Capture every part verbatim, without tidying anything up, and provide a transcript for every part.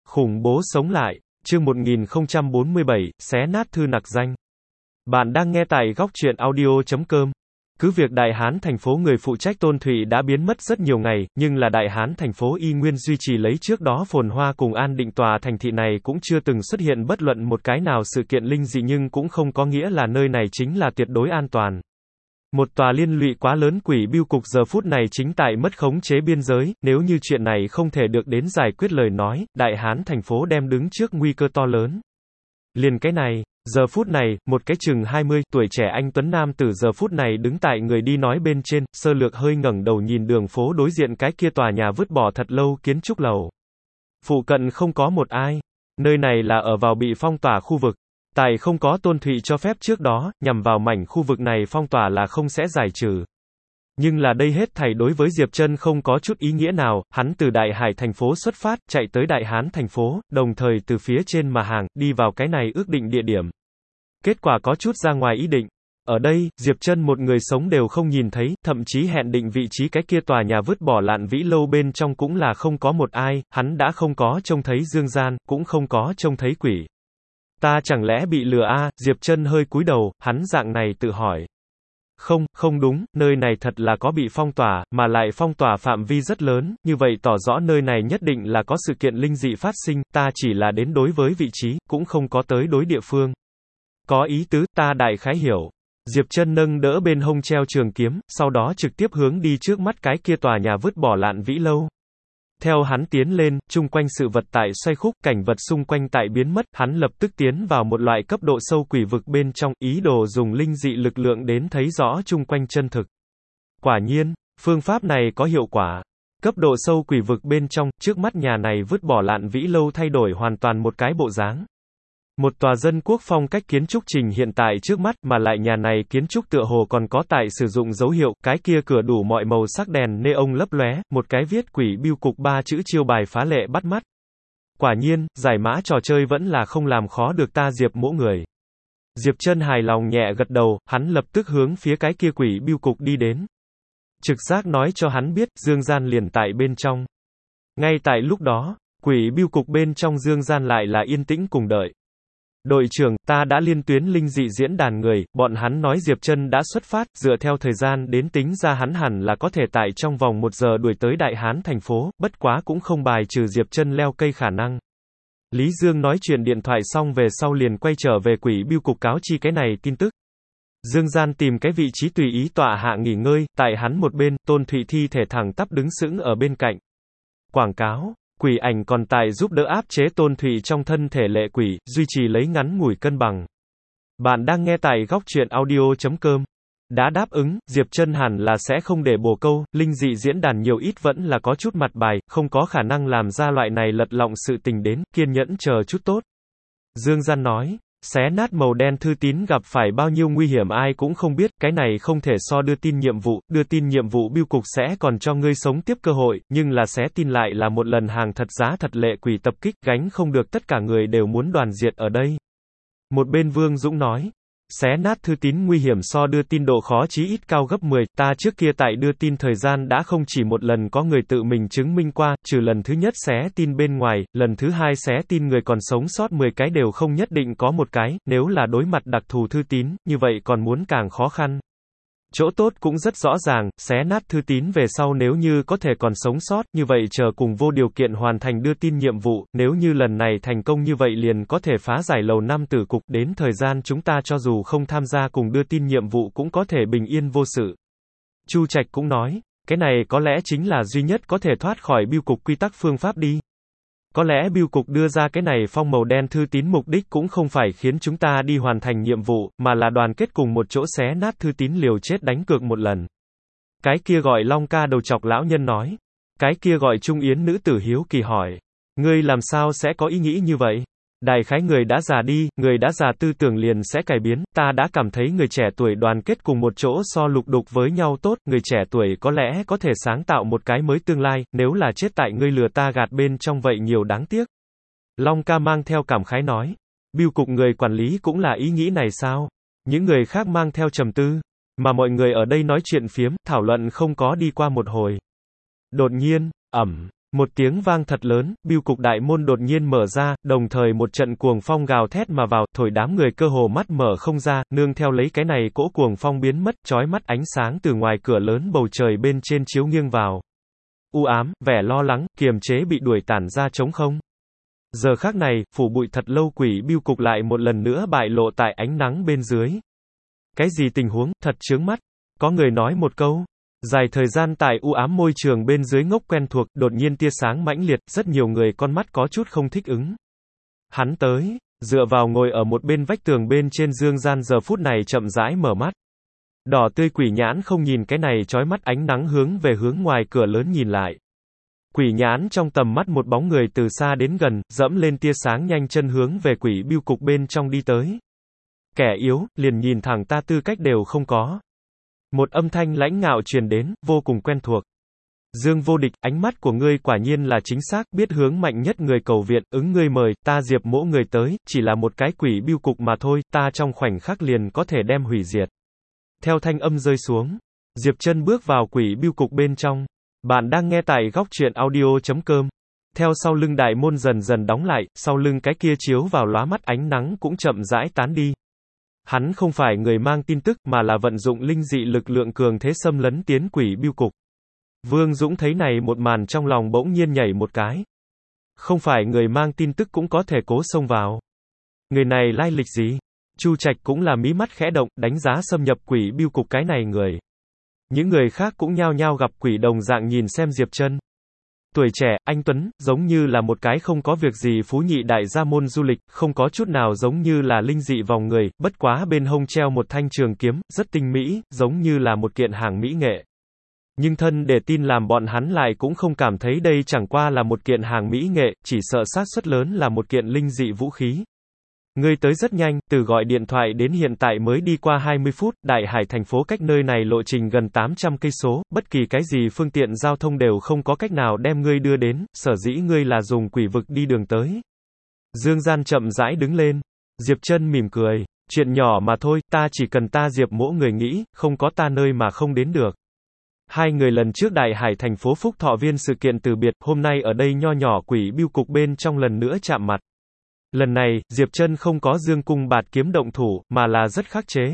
Khủng bố sống lại, chương một nghìn không trăm bốn mươi bảy, xé nát thư nặc danh. Bạn đang nghe tại góc truyện audio chấm com. Cứ việc Đại Hán thành phố người phụ trách Tôn Thụy đã biến mất rất nhiều ngày, nhưng là Đại Hán thành phố y nguyên duy trì lấy trước đó phồn hoa cùng an định, tòa thành thị này cũng chưa từng xuất hiện bất luận một cái nào sự kiện linh dị, nhưng cũng không có nghĩa là nơi này chính là tuyệt đối an toàn. Một tòa liên lụy quá lớn quỷ bưu cục giờ phút này chính tại mất khống chế biên giới, nếu như chuyện này không thể được đến giải quyết lời nói, Đại Hán thành phố đem đứng trước nguy cơ to lớn. Liền cái này, giờ phút này, một cái chừng hai mươi tuổi trẻ anh tuấn nam tử giờ phút này đứng tại người đi nói bên trên, sơ lược hơi ngẩng đầu nhìn đường phố đối diện cái kia tòa nhà vứt bỏ thật lâu kiến trúc lầu. Phụ cận không có một ai. Nơi này là ở vào bị phong tỏa khu vực. Tại không có Tôn Thụy cho phép trước đó, nhằm vào mảnh khu vực này phong tỏa là không sẽ giải trừ. Nhưng là đây hết thảy đối với Diệp Trân không có chút ý nghĩa nào, hắn từ Đại Hải thành phố xuất phát, chạy tới Đại Hán thành phố, đồng thời từ phía trên mà hàng, đi vào cái này ước định địa điểm. Kết quả có chút ra ngoài ý định. Ở đây, Diệp Trân một người sống đều không nhìn thấy, thậm chí hẹn định vị trí cái kia tòa nhà vứt bỏ Lạn Vĩ lâu bên trong cũng là không có một ai, hắn đã không có trông thấy dương gian, cũng không có trông thấy quỷ. Ta chẳng lẽ bị lừa a? À? Diệp Trân hơi cúi đầu, hắn dạng này tự hỏi. Không, không đúng, nơi này thật là có bị phong tỏa, mà lại phong tỏa phạm vi rất lớn, như vậy tỏ rõ nơi này nhất định là có sự kiện linh dị phát sinh, ta chỉ là đến đối với vị trí, cũng không có tới đối địa phương. Có ý tứ, ta đại khái hiểu. Diệp Trân nâng đỡ bên hông treo trường kiếm, sau đó trực tiếp hướng đi trước mắt cái kia tòa nhà vứt bỏ Lạn Vĩ lâu. Theo hắn tiến lên, chung quanh sự vật tại xoay khúc, cảnh vật xung quanh tại biến mất, hắn lập tức tiến vào một loại cấp độ sâu quỷ vực bên trong, ý đồ dùng linh dị lực lượng đến thấy rõ chung quanh chân thực. Quả nhiên, phương pháp này có hiệu quả. Cấp độ sâu quỷ vực bên trong, trước mắt nhà này vứt bỏ Lạn Vĩ lâu thay đổi hoàn toàn một cái bộ dáng. Một tòa dân quốc phong cách kiến trúc trình hiện tại trước mắt, mà lại nhà này kiến trúc tựa hồ còn có tại sử dụng dấu hiệu, cái kia cửa đủ mọi màu sắc đèn neon lấp lóe, một cái viết quỷ bưu cục ba chữ chiêu bài phá lệ bắt mắt. Quả nhiên, giải mã trò chơi vẫn là không làm khó được ta Diệp mỗ người. Diệp Trân hài lòng nhẹ gật đầu, hắn lập tức hướng phía cái kia quỷ bưu cục đi đến. Trực giác nói cho hắn biết, dương gian liền tại bên trong. Ngay tại lúc đó, quỷ bưu cục bên trong dương gian lại là yên tĩnh cùng đợi. Đội trưởng, ta đã liên tuyến linh dị diễn đàn người, bọn hắn nói Diệp Trân đã xuất phát, dựa theo thời gian đến tính ra hắn hẳn là có thể tại trong vòng một giờ đuổi tới Đại Hán thành phố, bất quá cũng không bài trừ Diệp Trân leo cây khả năng. Lý Dương nói chuyện điện thoại xong về sau liền quay trở về quỷ bưu cục cáo chi cái này tin tức. Dương gian tìm cái vị trí tùy ý tọa hạ nghỉ ngơi, tại hắn một bên, Tôn Thụy thi thể thẳng tắp đứng sững ở bên cạnh. Quảng cáo. Quỷ ảnh còn tại giúp đỡ áp chế Tôn Thụy trong thân thể lệ quỷ, duy trì lấy ngắn ngủi cân bằng. Bạn đang nghe tại góc truyện audio chấm com. Đã đáp ứng, Diệp Trân hẳn là sẽ không để bồ câu, linh dị diễn đàn nhiều ít vẫn là có chút mặt bài, không có khả năng làm ra loại này lật lọng sự tình đến, kiên nhẫn chờ chút tốt. Dương Gian nói. Xé nát màu đen thư tín gặp phải bao nhiêu nguy hiểm ai cũng không biết, cái này không thể so đưa tin nhiệm vụ, đưa tin nhiệm vụ bưu cục sẽ còn cho ngươi sống tiếp cơ hội, nhưng là xé tin lại là một lần hàng thật giá thật lệ quỷ tập kích, gánh không được tất cả người đều muốn đoàn diệt ở đây. Một bên Vương Dũng nói, xé nát thư tín nguy hiểm so đưa tin độ khó chí ít cao gấp mười, ta trước kia tại đưa tin thời gian đã không chỉ một lần có người tự mình chứng minh qua, trừ lần thứ nhất xé tin bên ngoài, lần thứ hai xé tin người còn sống sót mười cái đều không nhất định có một cái, nếu là đối mặt đặc thù thư tín, như vậy còn muốn càng khó khăn. Chỗ tốt cũng rất rõ ràng, xé nát thư tín về sau nếu như có thể còn sống sót, như vậy chờ cùng vô điều kiện hoàn thành đưa tin nhiệm vụ, nếu như lần này thành công như vậy liền có thể phá giải lầu năm tử cục, đến thời gian chúng ta cho dù không tham gia cùng đưa tin nhiệm vụ cũng có thể bình yên vô sự. Chu Trạch cũng nói, cái này có lẽ chính là duy nhất có thể thoát khỏi bưu cục quy tắc phương pháp đi. Có lẽ bưu cục đưa ra cái này phong màu đen thư tín mục đích cũng không phải khiến chúng ta đi hoàn thành nhiệm vụ, mà là đoàn kết cùng một chỗ xé nát thư tín liều chết đánh cược một lần. Cái kia gọi Long ca đầu chọc lão nhân nói. Cái kia gọi Trung Yến nữ tử hiếu kỳ hỏi. Ngươi làm sao sẽ có ý nghĩ như vậy? Đại khái người đã già đi, người đã già tư tưởng liền sẽ cải biến, ta đã cảm thấy người trẻ tuổi đoàn kết cùng một chỗ so lục đục với nhau tốt, người trẻ tuổi có lẽ có thể sáng tạo một cái mới tương lai, nếu là chết tại ngươi lừa ta gạt bên trong vậy nhiều đáng tiếc. Long ca mang theo cảm khái nói, bưu cục người quản lý cũng là ý nghĩ này sao? Những người khác mang theo trầm tư, mà mọi người ở đây nói chuyện phiếm, thảo luận không có đi qua một hồi. Đột nhiên, ầm. Một tiếng vang thật lớn, bưu cục đại môn đột nhiên mở ra, đồng thời một trận cuồng phong gào thét mà vào, thổi đám người cơ hồ mắt mở không ra, nương theo lấy cái này cỗ cuồng phong biến mất, chói mắt ánh sáng từ ngoài cửa lớn bầu trời bên trên chiếu nghiêng vào. U ám, vẻ lo lắng, kiềm chế bị đuổi tản ra trống không. Giờ khắc này, phủ bụi thật lâu quỷ bưu cục lại một lần nữa bại lộ tại ánh nắng bên dưới. Cái gì tình huống, thật chướng mắt. Có người nói một câu. Dài thời gian tại u ám môi trường bên dưới ngốc quen thuộc, đột nhiên tia sáng mãnh liệt, rất nhiều người con mắt có chút không thích ứng. Hắn tới, dựa vào ngồi ở một bên vách tường bên trên Dương Gian giờ phút này chậm rãi mở mắt. Đỏ tươi quỷ nhãn không nhìn cái này chói mắt ánh nắng hướng về hướng ngoài cửa lớn nhìn lại. Quỷ nhãn trong tầm mắt một bóng người từ xa đến gần, dẫm lên tia sáng nhanh chân hướng về quỷ bưu cục bên trong đi tới. Kẻ yếu, liền nhìn thẳng ta tư cách đều không có. Một âm thanh lãnh ngạo truyền đến, vô cùng quen thuộc. Dương vô địch, ánh mắt của ngươi quả nhiên là chính xác, biết hướng mạnh nhất người cầu viện, ứng ngươi mời, ta Diệp mỗ người tới, chỉ là một cái quỷ bưu cục mà thôi, ta trong khoảnh khắc liền có thể đem hủy diệt. Theo thanh âm rơi xuống, Diệp Chân bước vào quỷ bưu cục bên trong. Bạn đang nghe tại góc truyện audio chấm com. Theo sau lưng đại môn dần dần đóng lại, sau lưng cái kia chiếu vào lóa mắt ánh nắng cũng chậm rãi tán đi. Hắn không phải người mang tin tức mà là vận dụng linh dị lực lượng cường thế xâm lấn tiến quỷ bưu cục. Vương Dũng thấy này một màn trong lòng bỗng nhiên nhảy một cái. Không phải người mang tin tức cũng có thể cố xông vào. Người này lai lịch gì? Chu Trạch cũng là mí mắt khẽ động, đánh giá xâm nhập quỷ bưu cục cái này người. Những người khác cũng nhao nhao gặp quỷ đồng dạng nhìn xem Diệp Chân. Tuổi trẻ, anh tuấn, giống như là một cái không có việc gì phú nhị đại gia môn du lịch, không có chút nào giống như là linh dị vòng người, bất quá bên hông treo một thanh trường kiếm, rất tinh mỹ, giống như là một kiện hàng mỹ nghệ. Nhưng thân để tin làm bọn hắn lại cũng không cảm thấy đây chẳng qua là một kiện hàng mỹ nghệ, chỉ sợ xác suất lớn là một kiện linh dị vũ khí. Ngươi tới rất nhanh, từ gọi điện thoại đến hiện tại mới đi qua hai mươi phút, Đại Hải thành phố cách nơi này lộ trình gần tám trăm cây số, bất kỳ cái gì phương tiện giao thông đều không có cách nào đem ngươi đưa đến, sở dĩ ngươi là dùng quỷ vực đi đường tới. Dương Gian chậm rãi đứng lên. Diệp Chân mỉm cười, chuyện nhỏ mà thôi, ta chỉ cần ta Diệp mỗ người nghĩ, không có ta nơi mà không đến được. Hai người lần trước Đại Hải thành phố Phúc Thọ Viên sự kiện từ biệt, hôm nay ở đây nho nhỏ quỷ bưu cục bên trong lần nữa chạm mặt. Lần này, Diệp Chân không có dương cung bạt kiếm động thủ, mà là rất khắc chế.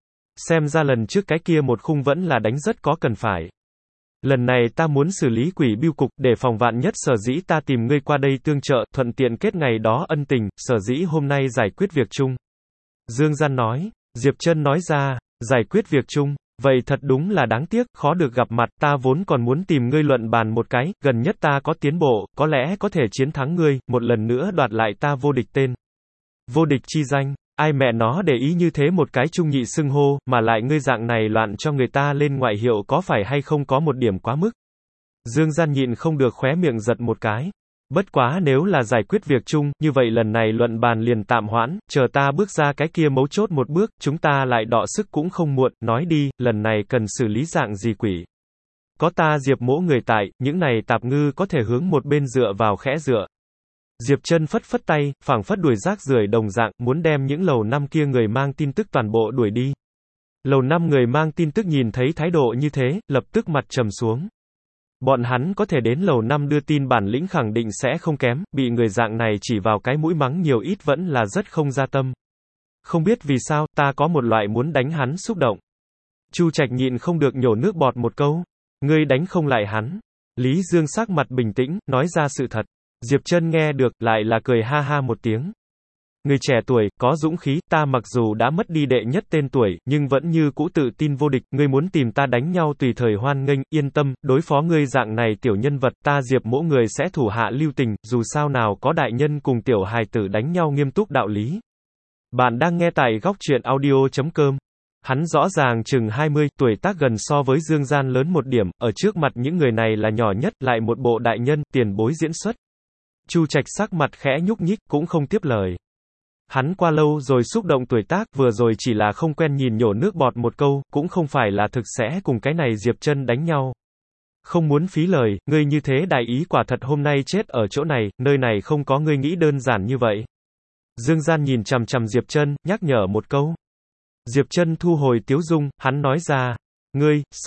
Xem ra lần trước cái kia một khung vẫn là đánh rất có cần phải. Lần này ta muốn xử lý quỷ bưu cục, để phòng vạn nhất sở dĩ ta tìm ngươi qua đây tương trợ, thuận tiện kết ngày đó ân tình, sở dĩ hôm nay giải quyết việc chung. Dương Gian nói, Diệp Chân nói ra, giải quyết việc chung. Vậy thật đúng là đáng tiếc, khó được gặp mặt, ta vốn còn muốn tìm ngươi luận bàn một cái, gần nhất ta có tiến bộ, có lẽ có thể chiến thắng ngươi, một lần nữa đoạt lại ta vô địch tên. Vô địch chi danh, ai mẹ nó để ý như thế một cái trung nhị xưng hô, mà lại ngươi dạng này loạn cho người ta lên ngoại hiệu có phải hay không có một điểm quá mức. Dương Gian nhịn không được khóe miệng giật một cái. Bất quá nếu là giải quyết việc chung, như vậy lần này luận bàn liền tạm hoãn, chờ ta bước ra cái kia mấu chốt một bước, chúng ta lại đọ sức cũng không muộn, nói đi, lần này cần xử lý dạng gì quỷ. Có ta Diệp mỗ người tại, những này tạp ngư có thể hướng một bên dựa vào khẽ dựa. Diệp Chân phất phất tay, phảng phất đuổi rác rưởi đồng dạng, muốn đem những lầu năm kia người mang tin tức toàn bộ đuổi đi. Lầu năm người mang tin tức nhìn thấy thái độ như thế, lập tức mặt trầm xuống. Bọn hắn có thể đến lầu năm đưa tin bản lĩnh khẳng định sẽ không kém, bị người dạng này chỉ vào cái mũi mắng nhiều ít vẫn là rất không ra tâm. Không biết vì sao, ta có một loại muốn đánh hắn xúc động. Chu Trạch nhịn không được nhổ nước bọt một câu. Ngươi đánh không lại hắn. Lý Dương sắc mặt bình tĩnh, nói ra sự thật. Diệp Chân nghe được, lại là cười ha ha một tiếng. Người trẻ tuổi, có dũng khí, ta mặc dù đã mất đi đệ nhất tên tuổi, nhưng vẫn như cũ tự tin vô địch, ngươi muốn tìm ta đánh nhau tùy thời hoan nghênh, yên tâm, đối phó ngươi dạng này tiểu nhân vật, ta Diệp mỗ người sẽ thủ hạ lưu tình, dù sao nào có đại nhân cùng tiểu hài tử đánh nhau nghiêm túc đạo lý. Bạn đang nghe tại góc truyện audio chấm com. Hắn rõ ràng chừng hai mươi, tuổi tác gần so với Dương Gian lớn một điểm, ở trước mặt những người này là nhỏ nhất, lại một bộ đại nhân, tiền bối diễn xuất. Chu Trạch sắc mặt khẽ nhúc nhích, cũng không tiếp lời. Hắn qua lâu rồi xúc động tuổi tác, vừa rồi chỉ là không quen nhìn nhổ nước bọt một câu, cũng không phải là thực sẽ cùng cái này Diệp Chân đánh nhau. Không muốn phí lời, ngươi như thế đại ý quả thật hôm nay chết ở chỗ này, nơi này không có ngươi nghĩ đơn giản như vậy. Dương Gian nhìn chằm chằm Diệp Chân, nhắc nhở một câu. Diệp Chân thu hồi tiếu dung, hắn nói ra, ngươi, sợ,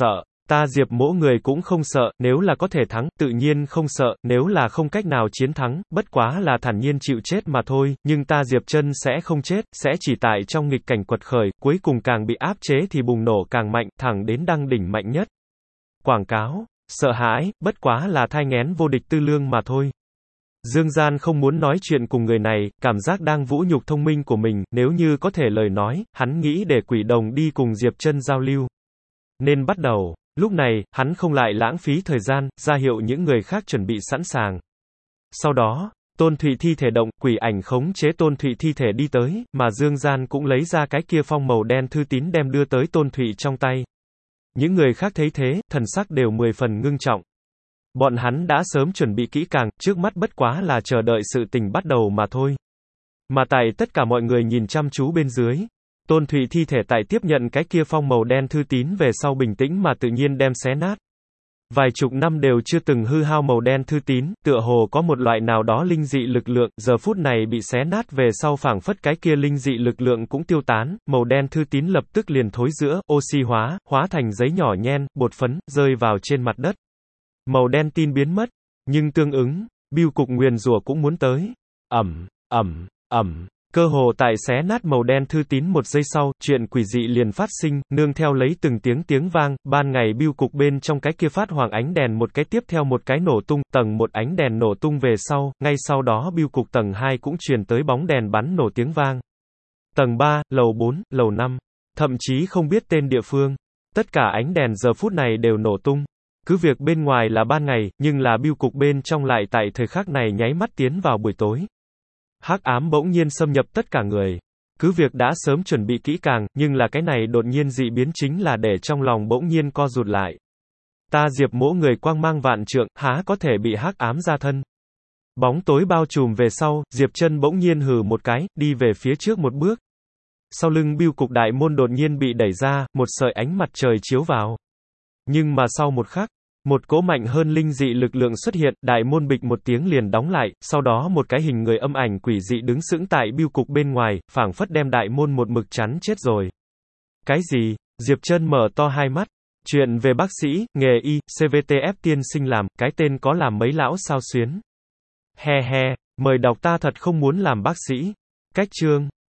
Ta Diệp mỗ người cũng không sợ, nếu là có thể thắng, tự nhiên không sợ, nếu là không cách nào chiến thắng, bất quá là thản nhiên chịu chết mà thôi, nhưng ta Diệp Chân sẽ không chết, sẽ chỉ tại trong nghịch cảnh quật khởi, cuối cùng càng bị áp chế thì bùng nổ càng mạnh, thẳng đến đăng đỉnh mạnh nhất. Quảng cáo, sợ hãi, bất quá là thai nghén vô địch tư lương mà thôi. Dương Gian không muốn nói chuyện cùng người này, cảm giác đang vũ nhục thông minh của mình, nếu như có thể lời nói, hắn nghĩ để Quỷ Đồng đi cùng Diệp Chân giao lưu. Nên bắt đầu. Lúc này, hắn không lại lãng phí thời gian, ra hiệu những người khác chuẩn bị sẵn sàng. Sau đó, Tôn Thụy thi thể động, quỷ ảnh khống chế Tôn Thụy thi thể đi tới, mà Dương Gian cũng lấy ra cái kia phong màu đen thư tín đem đưa tới Tôn Thụy trong tay. Những người khác thấy thế, thần sắc đều mười phần ngưng trọng. Bọn hắn đã sớm chuẩn bị kỹ càng, trước mắt bất quá là chờ đợi sự tình bắt đầu mà thôi. Mà tại tất cả mọi người nhìn chăm chú bên dưới, Tôn Thụy thi thể tại tiếp nhận cái kia phong màu đen thư tín về sau bình tĩnh mà tự nhiên đem xé nát. Vài chục năm đều chưa từng hư hao màu đen thư tín, tựa hồ có một loại nào đó linh dị lực lượng, giờ phút này bị xé nát về sau phảng phất cái kia linh dị lực lượng cũng tiêu tán, màu đen thư tín lập tức liền thối rữa, oxy hóa, hóa thành giấy nhỏ nhen, bột phấn, rơi vào trên mặt đất. Màu đen tin biến mất, nhưng tương ứng, bưu cục nguyền rủa cũng muốn tới. Ẩm, ẩm, ẩm. Cơ hồ tại xé nát màu đen thư tín một giây sau, chuyện quỷ dị liền phát sinh, nương theo lấy từng tiếng tiếng vang, ban ngày bưu cục bên trong cái kia phát hoàng ánh đèn một cái tiếp theo một cái nổ tung, tầng một ánh đèn nổ tung về sau, ngay sau đó bưu cục tầng hai cũng truyền tới bóng đèn bắn nổ tiếng vang. Tầng ba, lầu bốn, lầu năm, thậm chí không biết tên địa phương. Tất cả ánh đèn giờ phút này đều nổ tung. Cứ việc bên ngoài là ban ngày, nhưng là bưu cục bên trong lại tại thời khắc này nháy mắt tiến vào buổi tối. Hắc ám bỗng nhiên xâm nhập tất cả người. Cứ việc đã sớm chuẩn bị kỹ càng, nhưng là cái này đột nhiên dị biến chính là để trong lòng bỗng nhiên co rụt lại. Ta Diệp mỗ người quang mang vạn trượng, há có thể bị hắc ám ra thân. Bóng tối bao trùm về sau, Diệp Chân bỗng nhiên hừ một cái, đi về phía trước một bước. Sau lưng bưu cục đại môn đột nhiên bị đẩy ra, một sợi ánh mặt trời chiếu vào. Nhưng mà sau một khắc, một cỗ mạnh hơn linh dị lực lượng xuất hiện, đại môn bịch một tiếng liền đóng lại, sau đó một cái hình người âm ảnh quỷ dị đứng sững tại bưu cục bên ngoài, phảng phất đem đại môn một mực chắn chết rồi. Cái gì? Diệp Chân mở to hai mắt. Chuyện về bác sĩ, nghề y, xê vê tê ép tiên sinh làm, cái tên có làm mấy lão sao xuyến. He he, mời đọc ta thật không muốn làm bác sĩ. Cách chương.